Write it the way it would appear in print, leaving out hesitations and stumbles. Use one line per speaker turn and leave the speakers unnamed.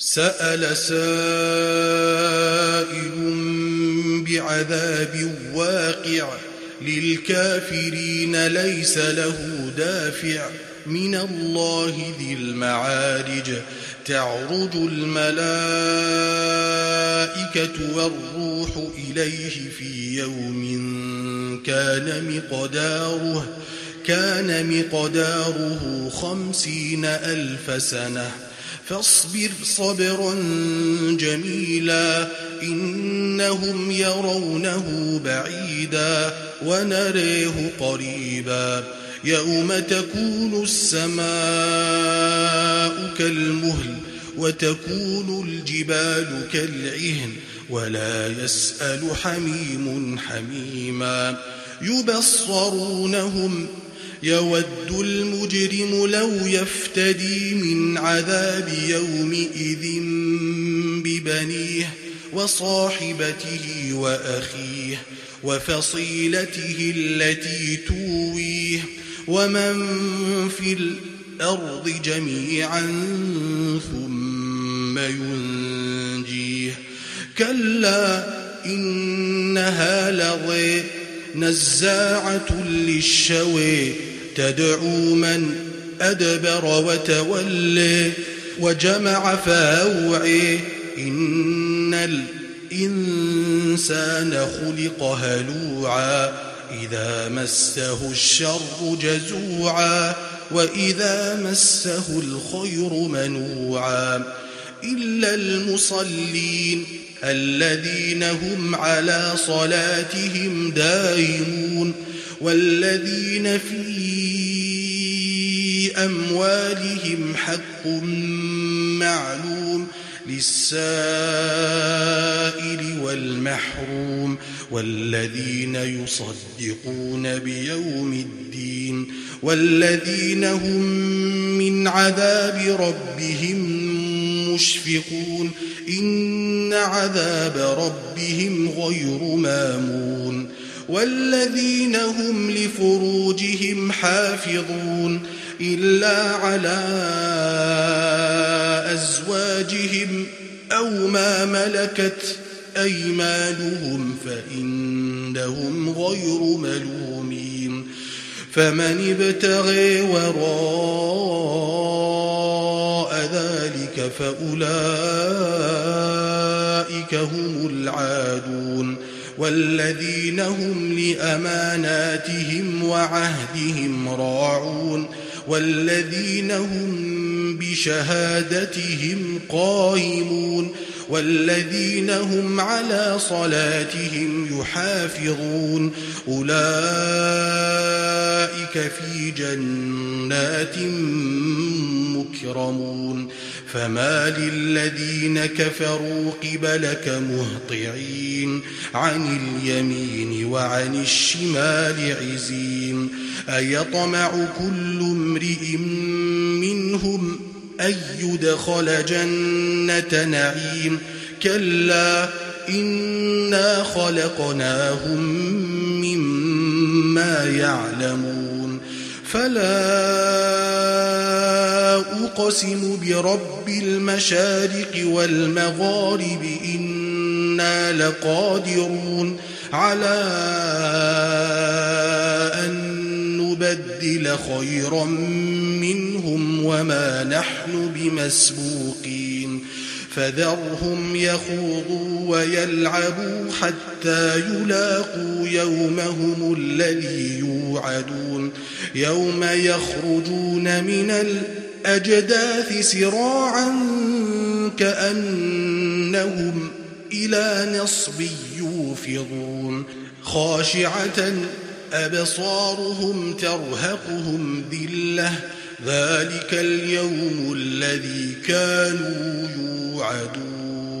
سأل سائل بعذاب واقع للكافرين ليس له دافع من الله ذي المعارج تعرج الملائكة والروح إليه في يوم كان مقداره 50,000 سنة فاصبر صبرا جميلا إنهم يرونه بعيدا ونريه قريبا يوم تكون السماء كالمهل وتكون الجبال كالعهن ولا يسأل حميم حميما يبصرونهم يود المجرم لو يفتدي من عذاب يومئذ ببنيه وصاحبته وأخيه وفصيلته التي تويه ومن في الأرض جميعا ثم ينجيه كلا إنها لظى نزاعة للشوى تدعو من أدبر وتولى وجمع فأوعى إن الإنسان خلق هلوعا إذا مسه الشر جزوعا وإذا مسه الخير منوعا إلا المصلين الذين هم على صلاتهم دائمون والذين في أموالهم حق معلوم للسائل والمحروم والذين يصدقون بيوم الدين والذين هم من عذاب ربهم مشفقون إن عذاب ربهم غير مامون والذين هم لفروجهم حافظون إلا على أزواجهم أو ما ملكت أيمانهم فإنهم غير ملومين فمن ابتغي وراء ذلك فأولئك هم العادون والذين هم لأماناتهم وعهدهم راعون والذين هم بشهادتهم قائمون والذين هم على صلاتهم يحافظون أولئك في جنات مكرمون فما للذين كفروا قبلك مهطعين عن اليمين وعن الشمال عزين أيطمع كل امرئ منهم أن يدخل جنة نعيم كلا إنا خلقناهم مما يعلمون فلا أقسم برب المشارق والمغارب إنا لقادرون على أن نبدل خيرا منهم وما نحن بمسبوقين فذرهم يخوضوا ويلعبوا حتى يلاقوا يومهم الذي يوعدون يوم يخرجون من الأجداث سراعا كأنهم إلى نصب يوفضون خاشعة أبصارهم ترهقهم ذلة ذلك اليوم الذي كانوا يوعدون